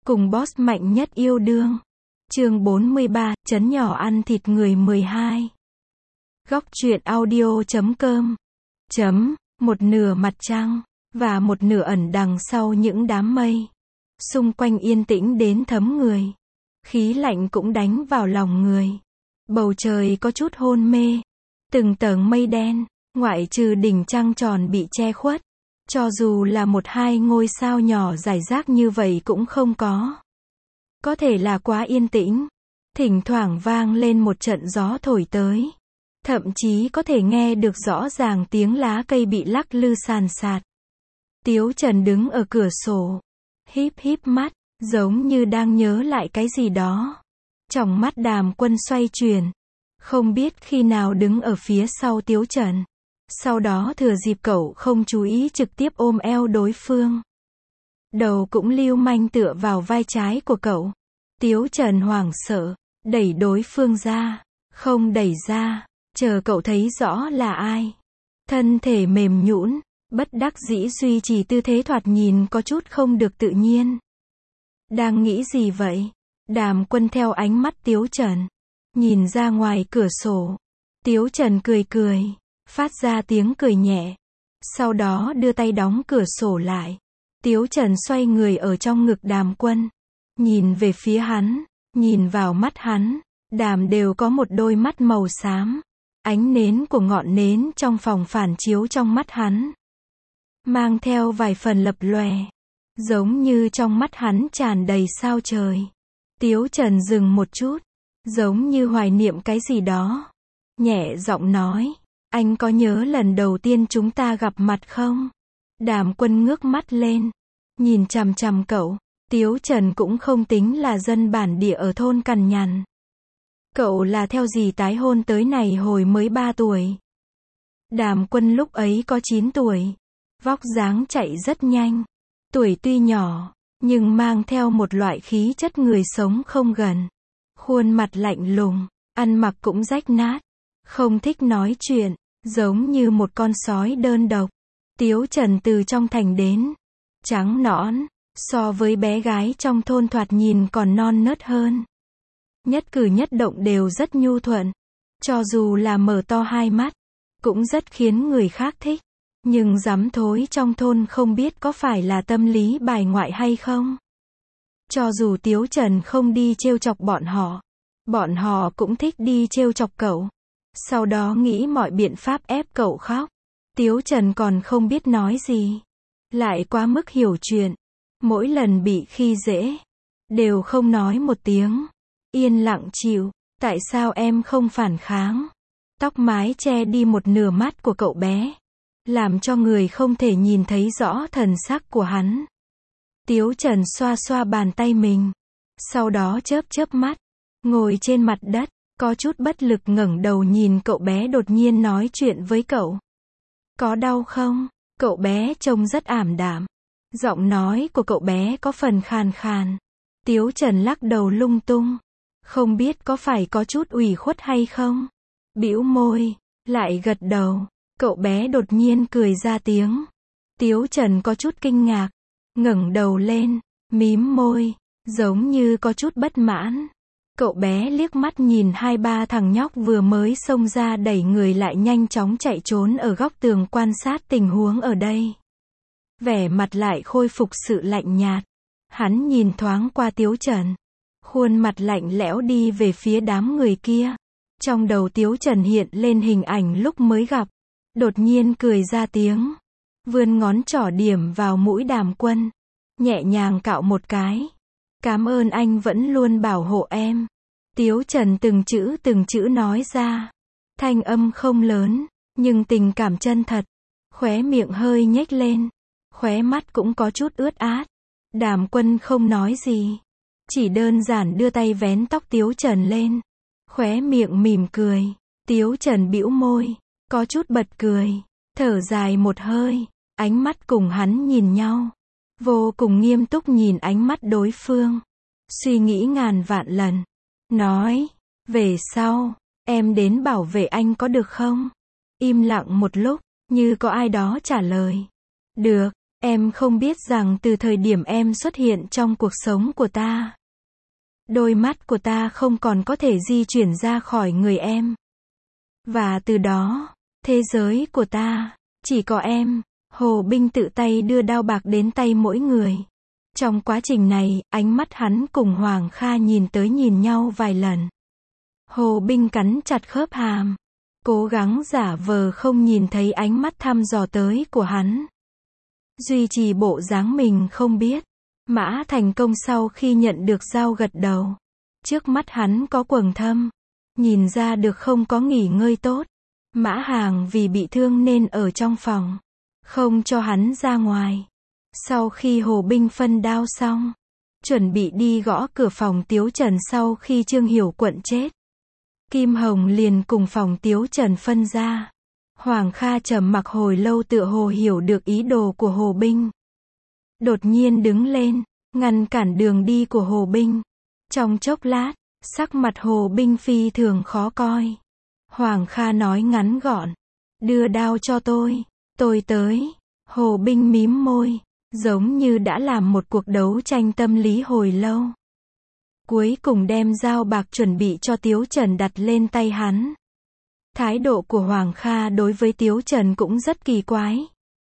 cùng boss mạnh nhất yêu đương. Chương 43, trấn nhỏ ăn thịt người 12. Góc truyện audio.com. Một nửa mặt trăng, và một nửa ẩn đằng sau những đám mây. Xung quanh yên tĩnh đến thấm người. Khí lạnh cũng đánh vào lòng người. Bầu trời có chút hôn mê. Từng tầng mây đen, ngoại trừ đỉnh trăng tròn bị che khuất. Cho dù là một hai ngôi sao nhỏ rải rác như vậy cũng không có. Có thể là quá yên tĩnh. Thỉnh thoảng vang lên một trận gió thổi tới. Thậm chí có thể nghe được rõ ràng tiếng lá cây bị lắc lư sàn sạt. Tiếu Trần đứng ở cửa sổ. Híp híp mắt, giống như đang nhớ lại cái gì đó. Tròng mắt Đàm Quân xoay chuyển. Không biết khi nào đứng ở phía sau Tiếu Trần. Sau đó thừa dịp cậu không chú ý trực tiếp ôm eo đối phương. Đầu cũng lưu manh tựa vào vai trái của cậu. Tiếu Trần hoảng sợ, đẩy đối phương ra. Không đẩy ra, chờ cậu thấy rõ là ai. Thân thể mềm nhũn, bất đắc dĩ duy trì tư thế thoạt nhìn có chút không được tự nhiên. Đang nghĩ gì vậy? Đàm Quân theo ánh mắt Tiếu Trần. Nhìn ra ngoài cửa sổ. Tiếu Trần cười cười. Phát ra tiếng cười nhẹ. Sau đó đưa tay đóng cửa sổ lại. Tiếu Trần xoay người ở trong ngực Đàm Quân. Nhìn về phía hắn. Nhìn vào mắt hắn. Đàm đều có một đôi mắt màu xám. Ánh nến của ngọn nến trong phòng phản chiếu trong mắt hắn. Mang theo vài phần lập lòe. Giống như trong mắt hắn tràn đầy sao trời. Tiếu Trần dừng một chút. Giống như hoài niệm cái gì đó. Nhẹ giọng nói. Anh có nhớ lần đầu tiên chúng ta gặp mặt không? Đàm Quân ngước mắt lên. Nhìn chằm chằm cậu. Tiếu Trần cũng không tính là dân bản địa ở thôn Cằn Nhằn. Cậu là theo gì tái hôn tới này hồi mới 3 tuổi. Đàm Quân lúc ấy có 9 tuổi. Vóc dáng chạy rất nhanh. Tuổi tuy nhỏ, nhưng mang theo một loại khí chất người sống không gần. Khuôn mặt lạnh lùng, ăn mặc cũng rách nát. Không thích nói chuyện, giống như một con sói đơn độc. Tiếu Trần từ trong thành đến. Trắng nõn, so với bé gái trong thôn thoạt nhìn còn non nớt hơn. Nhất cử nhất động đều rất nhu thuận. Cho dù là mở to hai mắt, cũng rất khiến người khác thích. Nhưng dám thối trong thôn không biết có phải là tâm lý bài ngoại hay không. Cho dù Tiếu Trần không đi trêu chọc bọn họ cũng thích đi trêu chọc cậu. Sau đó nghĩ mọi biện pháp ép cậu khóc. Tiếu Trần còn không biết nói gì. Lại quá mức hiểu chuyện. Mỗi lần bị khi dễ, đều không nói một tiếng. Yên lặng chịu. Tại sao em không phản kháng? Tóc mái che đi một nửa mắt của cậu bé. Làm cho người không thể nhìn thấy rõ thần sắc của hắn. Tiếu Trần xoa xoa bàn tay mình. Sau đó chớp chớp mắt. Ngồi trên mặt đất. Có chút bất lực ngẩng đầu nhìn cậu bé đột nhiên nói chuyện với cậu. Có đau không? Cậu bé trông rất ảm đạm. Giọng nói của cậu bé có phần khàn khàn. Tiếu Trần lắc đầu lung tung. Không biết có phải có chút ủy khuất hay không? Bĩu môi, lại gật đầu. Cậu bé đột nhiên cười ra tiếng. Tiếu Trần có chút kinh ngạc. Ngẩng đầu lên, mím môi, giống như có chút bất mãn. Cậu bé liếc mắt nhìn hai ba thằng nhóc vừa mới xông ra đẩy người lại nhanh chóng chạy trốn ở góc tường quan sát tình huống ở đây. Vẻ mặt lại khôi phục sự lạnh nhạt. Hắn nhìn thoáng qua Tiếu Trần. Khuôn mặt lạnh lẽo đi về phía đám người kia. Trong đầu Tiếu Trần hiện lên hình ảnh lúc mới gặp. Đột nhiên cười ra tiếng. Vươn ngón trỏ điểm vào mũi Đàm Quân. Nhẹ nhàng cạo một cái. Cảm ơn anh vẫn luôn bảo hộ em. Tiếu Trần từng chữ nói ra. Thanh âm không lớn, nhưng tình cảm chân thật. Khóe miệng hơi nhếch lên. Khóe mắt cũng có chút ướt át. Đàm Quân không nói gì. Chỉ đơn giản đưa tay vén tóc Tiếu Trần lên. Khóe miệng mỉm cười. Tiếu Trần bĩu môi. Có chút bật cười. Thở dài một hơi. Ánh mắt cùng hắn nhìn nhau. Vô cùng nghiêm túc nhìn ánh mắt đối phương. Suy nghĩ ngàn vạn lần. Nói. Về sau, em đến bảo vệ anh có được không? Im lặng một lúc, như có ai đó trả lời. Được. Em không biết rằng từ thời điểm em xuất hiện trong cuộc sống của ta, đôi mắt của ta không còn có thể di chuyển ra khỏi người em. Và từ đó, thế giới của ta, chỉ có em. Hồ Binh tự tay đưa đao bạc đến tay mỗi người. Trong quá trình này, ánh mắt hắn cùng Hoàng Kha nhìn tới nhìn nhau vài lần. Hồ Binh cắn chặt khớp hàm, cố gắng giả vờ không nhìn thấy ánh mắt thăm dò tới của hắn. Duy trì bộ dáng mình không biết. Mã Thành Công sau khi nhận được dao gật đầu. Trước mắt hắn có quầng thâm. Nhìn ra được không có nghỉ ngơi tốt. Mã Hàng vì bị thương nên ở trong phòng, không cho hắn ra ngoài. Sau khi Hồ Binh phân đao xong, chuẩn bị đi gõ cửa phòng Tiếu Trần sau khi Trương Hiểu Quận chết, Kim Hồng liền cùng phòng Tiếu Trần phân ra. Hoàng Kha trầm mặc hồi lâu tựa hồ hiểu được ý đồ của Hồ Binh. Đột nhiên đứng lên, ngăn cản đường đi của Hồ Binh. Trong chốc lát, sắc mặt Hồ Binh phi thường khó coi. Hoàng Kha nói ngắn gọn, đưa đao cho tôi tới. Hồ Binh mím môi, giống như đã làm một cuộc đấu tranh tâm lý hồi lâu. Cuối cùng đem dao bạc chuẩn bị cho Tiếu Trần đặt lên tay hắn. Thái độ của Hoàng Kha đối với Tiếu Trần cũng rất kỳ quái.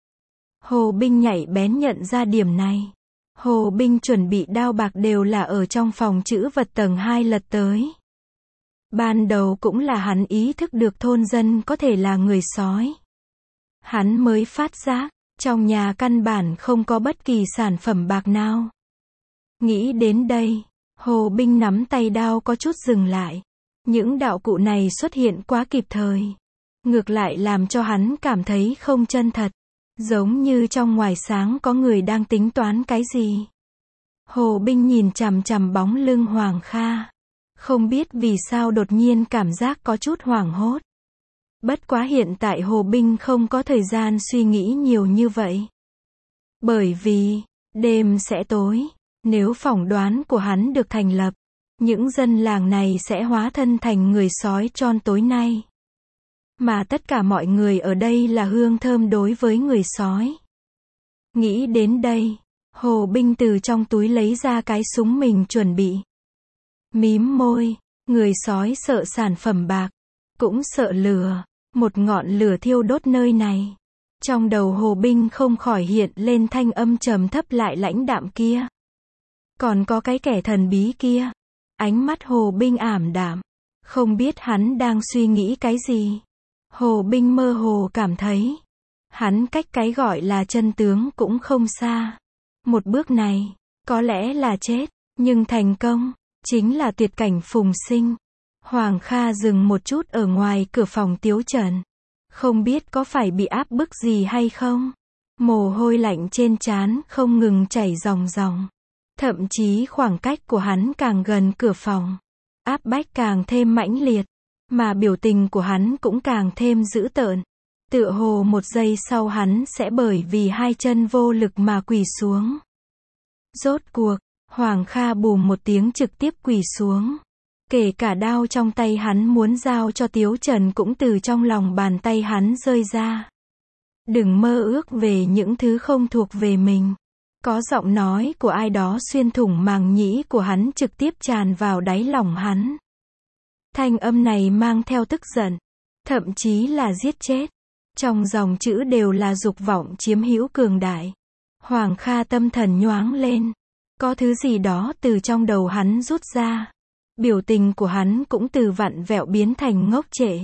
Hồ Binh nhạy bén nhận ra điểm này. Hồ Binh chuẩn bị đao bạc đều là ở trong phòng trữ vật tầng 2 lật tới. Ban đầu cũng là hắn ý thức được thôn dân có thể là người sói. Hắn mới phát giác, trong nhà căn bản không có bất kỳ sản phẩm bạc nào. Nghĩ đến đây, Hồ Binh nắm tay đao có chút dừng lại. Những đạo cụ này xuất hiện quá kịp thời. Ngược lại làm cho hắn cảm thấy không chân thật. Giống như trong ngoài sáng có người đang tính toán cái gì. Hồ Binh nhìn chằm chằm bóng lưng Hoàng Kha. Không biết vì sao đột nhiên cảm giác có chút hoảng hốt. Bất quá hiện tại Hồ Binh không có thời gian suy nghĩ nhiều như vậy. Bởi vì, đêm sẽ tối. Nếu phỏng đoán của hắn được thành lập, những dân làng này sẽ hóa thân thành người sói tròn tối nay. Mà tất cả mọi người ở đây là hương thơm đối với người sói. Nghĩ đến đây, Hồ Binh từ trong túi lấy ra cái súng mình chuẩn bị. Mím môi, người sói sợ sản phẩm bạc, cũng sợ lửa, một ngọn lửa thiêu đốt nơi này. Trong đầu Hồ Binh không khỏi hiện lên thanh âm trầm thấp lại lãnh đạm kia. Còn có cái kẻ thần bí kia. Ánh mắt Hồ Binh ảm đạm, không biết hắn đang suy nghĩ cái gì. Hồ Binh mơ hồ cảm thấy, hắn cách cái gọi là chân tướng cũng không xa. Một bước này, có lẽ là chết, nhưng thành công, chính là tuyệt cảnh phùng sinh. Hoàng Kha dừng một chút ở ngoài cửa phòng Tiếu Trần. Không biết có phải bị áp bức gì hay không? Mồ hôi lạnh trên trán không ngừng chảy ròng ròng. Thậm chí khoảng cách của hắn càng gần cửa phòng, áp bách càng thêm mãnh liệt, mà biểu tình của hắn cũng càng thêm dữ tợn. Tựa hồ một giây sau hắn sẽ bởi vì hai chân vô lực mà quỳ xuống. Rốt cuộc, Hoàng Kha bùm một tiếng trực tiếp quỳ xuống. Kể cả đao trong tay hắn muốn giao cho Tiếu Trần cũng từ trong lòng bàn tay hắn rơi ra. Đừng mơ ước về những thứ không thuộc về mình. Có giọng nói của ai đó xuyên thủng màng nhĩ của hắn trực tiếp tràn vào đáy lòng hắn. Thanh âm này mang theo tức giận, thậm chí là giết chết. Trong dòng chữ đều là dục vọng chiếm hữu cường đại. Hoàng Kha tâm thần nhoáng lên. Có thứ gì đó từ trong đầu hắn rút ra. Biểu tình của hắn cũng từ vặn vẹo biến thành ngốc trệ.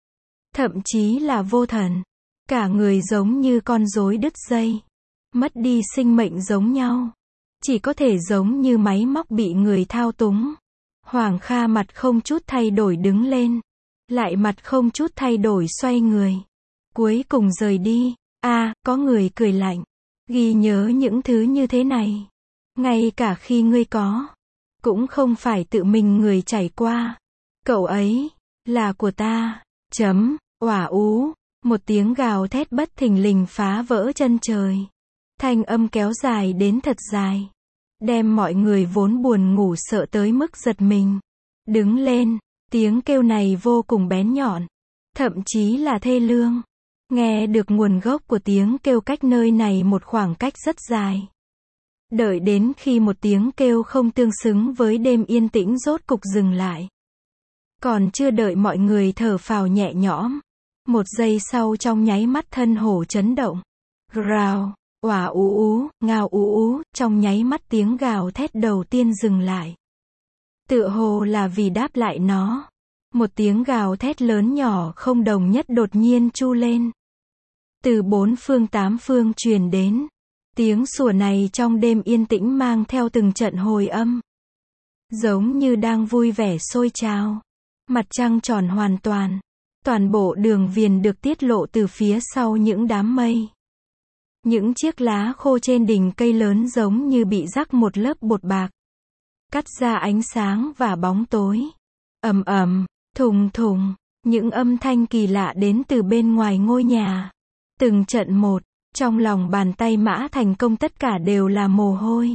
Thậm chí là vô thần. Cả người giống như con rối đứt dây. Mất đi sinh mệnh giống nhau. Chỉ có thể giống như máy móc bị người thao túng. Hoàng Kha mặt không chút thay đổi đứng lên. Lại mặt không chút thay đổi xoay người. Cuối cùng rời đi. Có người cười lạnh. Ghi nhớ những thứ như thế này. Ngay cả khi ngươi có. Cũng không phải tự mình người trải qua. Cậu ấy, là của ta. Oả ú. Một tiếng gào thét bất thình lình phá vỡ chân trời. Thanh âm kéo dài đến thật dài. Đem mọi người vốn buồn ngủ sợ tới mức giật mình. Đứng lên, tiếng kêu này vô cùng bén nhọn. Thậm chí là thê lương. Nghe được nguồn gốc của tiếng kêu cách nơi này một khoảng cách rất dài. Đợi đến khi một tiếng kêu không tương xứng với đêm yên tĩnh rốt cục dừng lại. Còn chưa đợi mọi người thở phào nhẹ nhõm. Một giây sau trong nháy mắt thân hổ chấn động. Rào, òa ú ú, ngao ú ú, trong nháy mắt tiếng gào thét đầu tiên dừng lại. Tựa hồ là vì đáp lại nó. Một tiếng gào thét lớn nhỏ không đồng nhất đột nhiên chu lên. Từ bốn phương tám phương truyền đến. Tiếng sủa này trong đêm yên tĩnh mang theo từng trận hồi âm. Giống như đang vui vẻ sôi trào. Mặt trăng tròn hoàn toàn. Toàn bộ đường viền được tiết lộ từ phía sau những đám mây. Những chiếc lá khô trên đỉnh cây lớn giống như bị rắc một lớp bột bạc. Cắt ra ánh sáng và bóng tối. Ầm ầm, thùng thùng, những âm thanh kỳ lạ đến từ bên ngoài ngôi nhà. Từng trận một, trong lòng bàn tay Mã Thành Công tất cả đều là mồ hôi.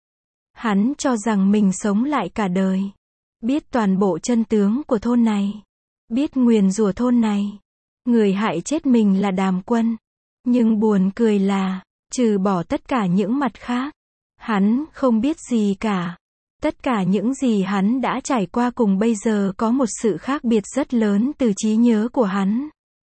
Hắn cho rằng mình sống lại cả đời. Biết toàn bộ chân tướng của thôn này. Biết nguyền rủa thôn này. Người hại chết mình là Đàm Quân. Nhưng buồn cười là, trừ bỏ tất cả những mặt khác, hắn không biết gì cả. Tất cả những gì hắn đã trải qua cùng bây giờ có một sự khác biệt rất lớn từ trí nhớ của hắn.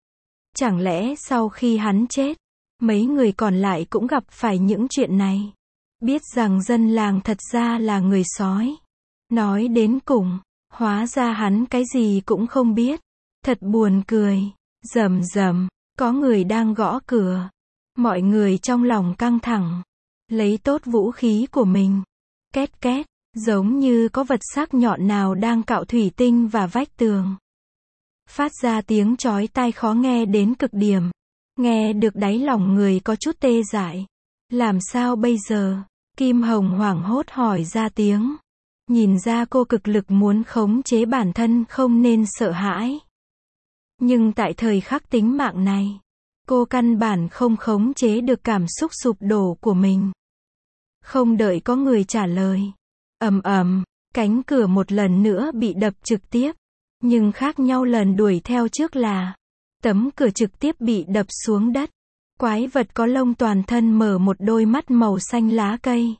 Chẳng lẽ sau khi hắn chết, mấy người còn lại cũng gặp phải những chuyện này? Biết rằng dân làng thật ra là người sói. Nói đến cùng, hóa ra hắn cái gì cũng không biết. Thật buồn cười. Rầm rầm, có người đang gõ cửa. Mọi người trong lòng căng thẳng. Lấy tốt vũ khí của mình. Két két, giống như có vật sắc nhọn nào đang cạo thủy tinh và vách tường. Phát ra tiếng chói tai khó nghe đến cực điểm. Nghe được đáy lòng người có chút tê dại. Làm sao bây giờ? Kim Hồng hoảng hốt hỏi ra tiếng. Nhìn ra cô cực lực muốn khống chế bản thân không nên sợ hãi. Nhưng tại thời khắc tính mạng này, cô căn bản không khống chế được cảm xúc sụp đổ của mình. Không đợi có người trả lời. Ầm ầm, cánh cửa một lần nữa bị đập trực tiếp. Nhưng khác nhau lần đuổi theo trước là, tấm cửa trực tiếp bị đập xuống đất. Quái vật có lông toàn thân mở một đôi mắt màu xanh lá cây.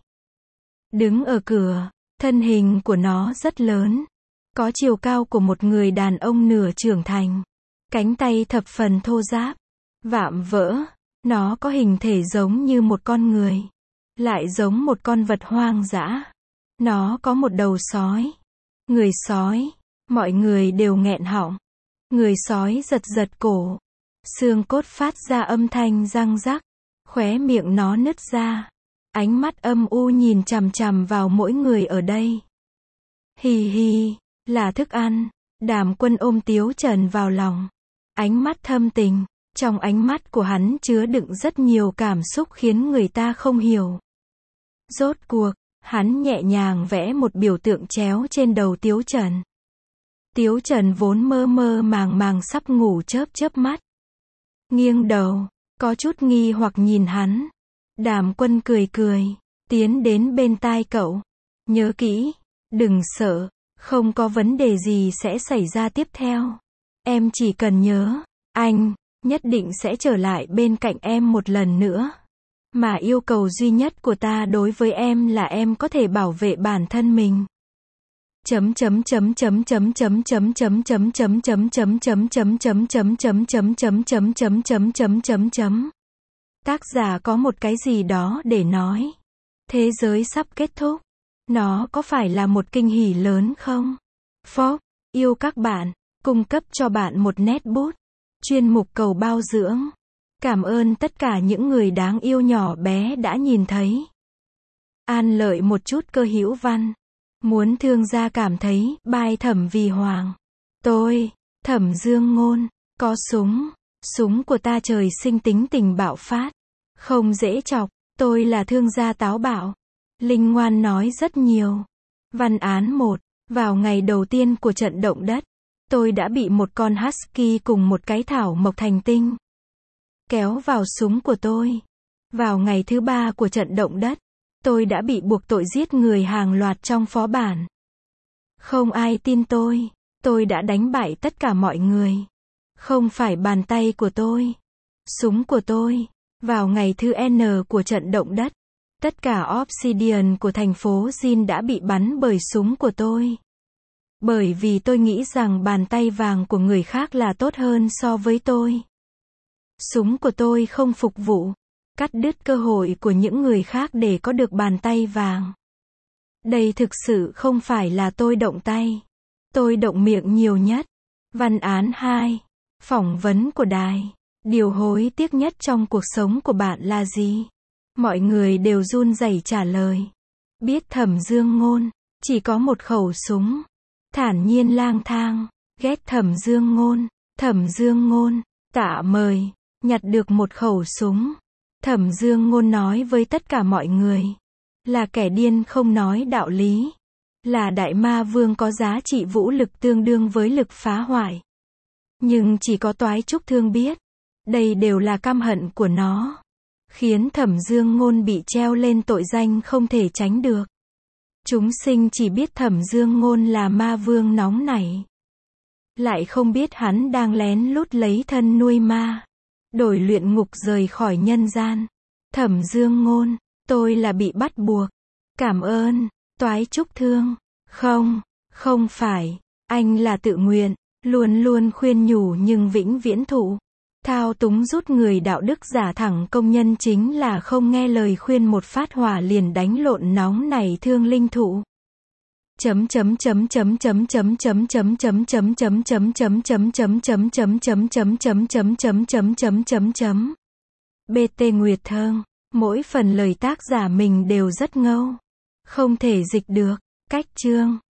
Đứng ở cửa, thân hình của nó rất lớn. Có chiều cao của một người đàn ông nửa trưởng thành. Cánh tay thập phần thô ráp, vạm vỡ. Nó có hình thể giống như một con người. Lại giống một con vật hoang dã. Nó có một đầu sói. Người sói. Mọi người đều nghẹn họng. Người sói giật giật cổ. Xương cốt phát ra âm thanh răng rắc. Khóe miệng nó nứt ra. Ánh mắt âm u nhìn chằm chằm vào mỗi người ở đây. Hì hì, là thức ăn. Đàm Quân ôm Tiếu Trần vào lòng. Ánh mắt thâm tình. Trong ánh mắt của hắn chứa đựng rất nhiều cảm xúc khiến người ta không hiểu. Rốt cuộc, hắn nhẹ nhàng vẽ một biểu tượng chéo trên đầu Tiếu Trần. Tiếu Trần vốn mơ mơ màng màng sắp ngủ chớp chớp mắt. Nghiêng đầu, có chút nghi hoặc nhìn hắn. Đàm Quân cười cười, tiến đến bên tai cậu. Nhớ kỹ, đừng sợ, không có vấn đề gì sẽ xảy ra tiếp theo. Em chỉ cần nhớ, anh nhất định sẽ trở lại bên cạnh em một lần nữa. Mà yêu cầu duy nhất của ta đối với em là em có thể bảo vệ bản thân mình. Tác giả có một cái gì đó để nói. Thế giới sắp kết thúc. Nó có phải là một kinh hỉ lớn không? Phốc, yêu các bạn, cung cấp cho bạn một nét bút. Chuyên mục cầu bao dưỡng. Cảm ơn tất cả những người đáng yêu nhỏ bé đã nhìn thấy. An lợi một chút cơ hữu văn. Muốn thương gia cảm thấy, bai Thẩm Vì Hoàng. Tôi, Thẩm Dương Ngôn, có súng. Súng của ta trời sinh tính tình bạo phát. Không dễ chọc, tôi là thương gia táo bạo. Linh Ngoan nói rất nhiều. Văn án 1. Vào ngày đầu tiên của trận động đất, tôi đã bị một con husky cùng một cái thảo mộc thành tinh kéo vào súng của tôi. Vào ngày thứ 3 của trận động đất, tôi đã bị buộc tội giết người hàng loạt trong phó bản. Không ai tin tôi đã đánh bại tất cả mọi người. Không phải bàn tay của tôi. Súng của tôi. Vào ngày thứ N của trận động đất, tất cả Obsidian của thành phố Jin đã bị bắn bởi súng của tôi. Bởi vì tôi nghĩ rằng bàn tay vàng của người khác là tốt hơn so với tôi. Súng của tôi không phục vụ, cắt đứt cơ hội của những người khác để có được bàn tay vàng. Đây thực sự không phải là tôi động tay. Tôi động miệng nhiều nhất. Văn án 2. Phỏng vấn của đài. Điều hối tiếc nhất trong cuộc sống của bạn là gì? Mọi người đều run rẩy trả lời. Biết Thẩm Dương Ngôn, chỉ có một khẩu súng. Thản nhiên lang thang, ghét Thẩm Dương Ngôn. Thẩm Dương Ngôn, tạ mời, nhặt được một khẩu súng. Thẩm Dương Ngôn nói với tất cả mọi người. Là kẻ điên không nói đạo lý. Là đại ma vương có giá trị vũ lực tương đương với lực phá hoại. Nhưng chỉ có Toái Trúc Thương biết. Đây đều là căm hận của nó. Khiến Thẩm Dương Ngôn bị treo lên tội danh không thể tránh được. Chúng sinh chỉ biết Thẩm Dương Ngôn là ma vương nóng nảy. Lại không biết hắn đang lén lút lấy thân nuôi ma. Đổi luyện ngục rời khỏi nhân gian. Thẩm Dương Ngôn, tôi là bị bắt buộc. Cảm ơn, Toái Trúc Thương. Không, không phải, anh là tự nguyện, luôn luôn khuyên nhủ nhưng vĩnh viễn thụ. Thao túng rút người đạo đức giả thẳng công nhân chính là không nghe lời khuyên một phát hỏa liền đánh lộn nóng này thương linh thụ. BT Nguyệt Thơm, mỗi phần lời tác giả mình đều rất ngâu, không thể dịch được. Cách chương